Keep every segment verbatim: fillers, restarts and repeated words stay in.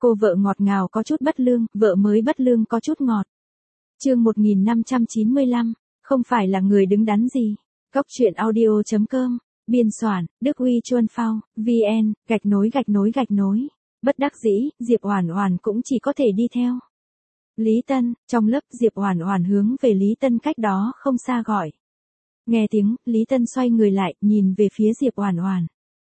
Cô vợ ngọt ngào có chút bất lương, vợ mới bất lương có chút ngọt. Chương một nghìn năm trăm chín mươi lăm, không phải là người đứng đắn gì. Góc truyện audio chấm com, biên soạn, Đức Huy Chuân Phao, vn, gạch nối gạch nối gạch nối. Bất đắc dĩ, Diệp Oản Oản cũng chỉ có thể đi theo. Lý Tân, trong lớp Diệp Oản Oản hướng về Lý Tân cách đó không xa gọi. Nghe tiếng, Lý Tân xoay người lại, nhìn về phía Diệp Oản Oản.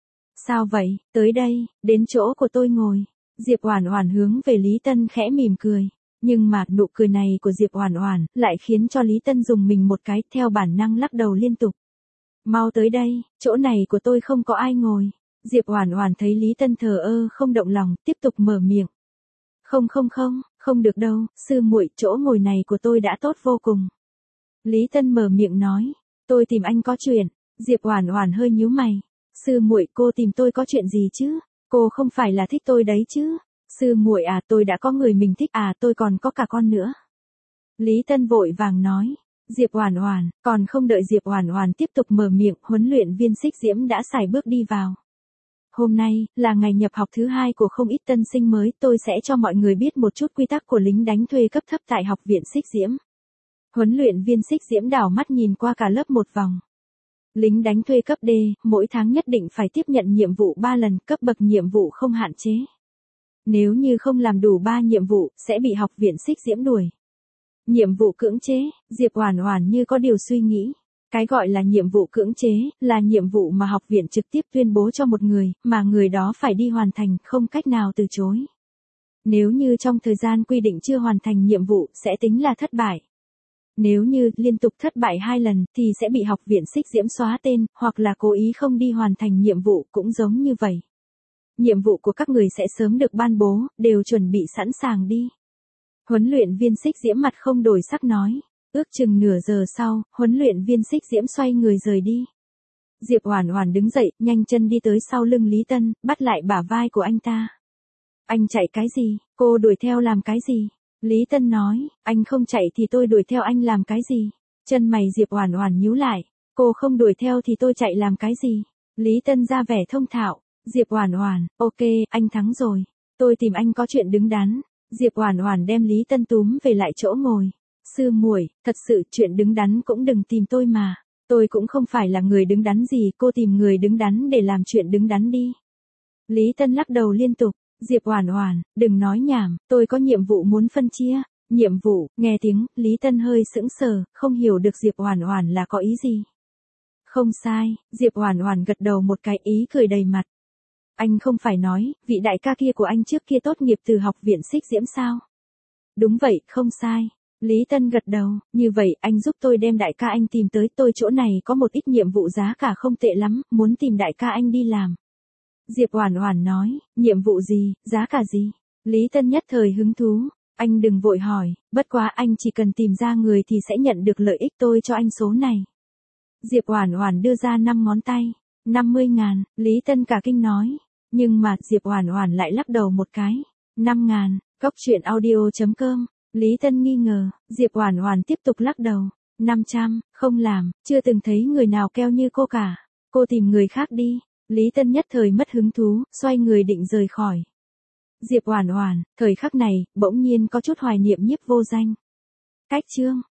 Sao vậy, tới đây, đến chỗ của tôi ngồi. Diệp Oản Oản hướng về Lý Tân khẽ mỉm cười. Nhưng mà, nụ cười này của Diệp Oản Oản lại khiến cho Lý Tân dùng mình một cái, theo bản năng lắc đầu liên tục. Mau tới đây, chỗ này của tôi không có ai ngồi. Diệp Oản Oản thấy Lý Tân thờ ơ không động lòng, tiếp tục mở miệng. Không không không, không được đâu, sư muội, chỗ ngồi này của tôi đã tốt vô cùng. Lý Tân mở miệng nói, tôi tìm anh có chuyện. Diệp Oản Oản hơi nhíu mày. Sư muội, cô tìm tôi có chuyện gì chứ? Cô không phải là thích tôi đấy chứ? Sư muội à, tôi đã có người mình thích à, tôi còn có cả con nữa. Lý Tân vội vàng nói. Diệp Oản Oản, còn không đợi Diệp Oản Oản tiếp tục mở miệng, huấn luyện viên Xích Diễm đã sải bước đi vào. Hôm nay là ngày nhập học thứ hai của không ít tân sinh mới, tôi sẽ cho mọi người biết một chút quy tắc của lính đánh thuê cấp thấp tại học viện Xích Diễm. Huấn luyện viên Xích Diễm đảo mắt nhìn qua cả lớp một vòng. Lính đánh thuê cấp D, mỗi tháng nhất định phải tiếp nhận nhiệm vụ ba lần, cấp bậc nhiệm vụ không hạn chế. Nếu như không làm đủ ba nhiệm vụ, sẽ bị học viện Xích Diễm đuổi. Nhiệm vụ cưỡng chế, Diệp Oản Oản như có điều suy nghĩ. Cái gọi là nhiệm vụ cưỡng chế, là nhiệm vụ mà học viện trực tiếp tuyên bố cho một người, mà người đó phải đi hoàn thành, không cách nào từ chối. Nếu như trong thời gian quy định chưa hoàn thành nhiệm vụ, sẽ tính là thất bại. Nếu như liên tục thất bại hai lần, thì sẽ bị học viện Xích Diễm xóa tên, hoặc là cố ý không đi hoàn thành nhiệm vụ, cũng giống như vậy. Nhiệm vụ của các người sẽ sớm được ban bố, đều chuẩn bị sẵn sàng đi. Huấn luyện viên Xích Diễm mặt không đổi sắc nói. Ước chừng nửa giờ sau, huấn luyện viên Xích Diễm xoay người rời đi. Diệp Oản Oản đứng dậy, nhanh chân đi tới sau lưng Lý Tân, bắt lại bả vai của anh ta. Anh chạy cái gì? Cô đuổi theo làm cái gì? Lý Tân nói, anh không chạy thì tôi đuổi theo anh làm cái gì? Chân mày Diệp Oản Oản nhíu lại, cô không đuổi theo thì tôi chạy làm cái gì? Lý Tân ra vẻ thông thạo. Diệp Oản Oản, ok, anh thắng rồi. Tôi tìm anh có chuyện đứng đắn. Diệp Oản Oản đem Lý Tân túm về lại chỗ ngồi. Sư muội, thật sự chuyện đứng đắn cũng đừng tìm tôi mà. Tôi cũng không phải là người đứng đắn gì, cô tìm người đứng đắn để làm chuyện đứng đắn đi. Lý Tân lắc đầu liên tục. Diệp Oản Oản, đừng nói nhảm, tôi có nhiệm vụ muốn phân chia. Nhiệm vụ, nghe tiếng, Lý Tân hơi sững sờ, không hiểu được Diệp Oản Oản là có ý gì. Không sai, Diệp Oản Oản gật đầu một cái, ý cười đầy mặt. Anh không phải nói, vị đại ca kia của anh trước kia tốt nghiệp từ học viện Xích Diễm sao? Đúng vậy, không sai. Lý Tân gật đầu, như vậy anh giúp tôi đem đại ca anh tìm tới, tôi chỗ này có một ít nhiệm vụ giá cả không tệ lắm, muốn tìm đại ca anh đi làm. Diệp Oản Oản nói, nhiệm vụ gì, giá cả gì? Lý Tân nhất thời hứng thú, anh đừng vội hỏi, bất quá anh chỉ cần tìm ra người thì sẽ nhận được lợi ích, tôi cho anh số này. Diệp Oản Oản đưa ra năm ngón tay, năm mươi ngàn, Lý Tân cả kinh nói, nhưng mà Diệp Oản Oản lại lắc đầu một cái, năm ngàn, góc truyện audio chấm com. Lý Tân nghi ngờ, Diệp Oản Oản tiếp tục lắc đầu, năm trăm, không làm, chưa từng thấy người nào keo như cô cả, cô tìm người khác đi. Lý Tân nhất thời mất hứng thú, xoay người định rời khỏi. Diệp Oản Oản, thời khắc này, bỗng nhiên có chút hoài niệm Nhiếp Vô Danh. Cách chương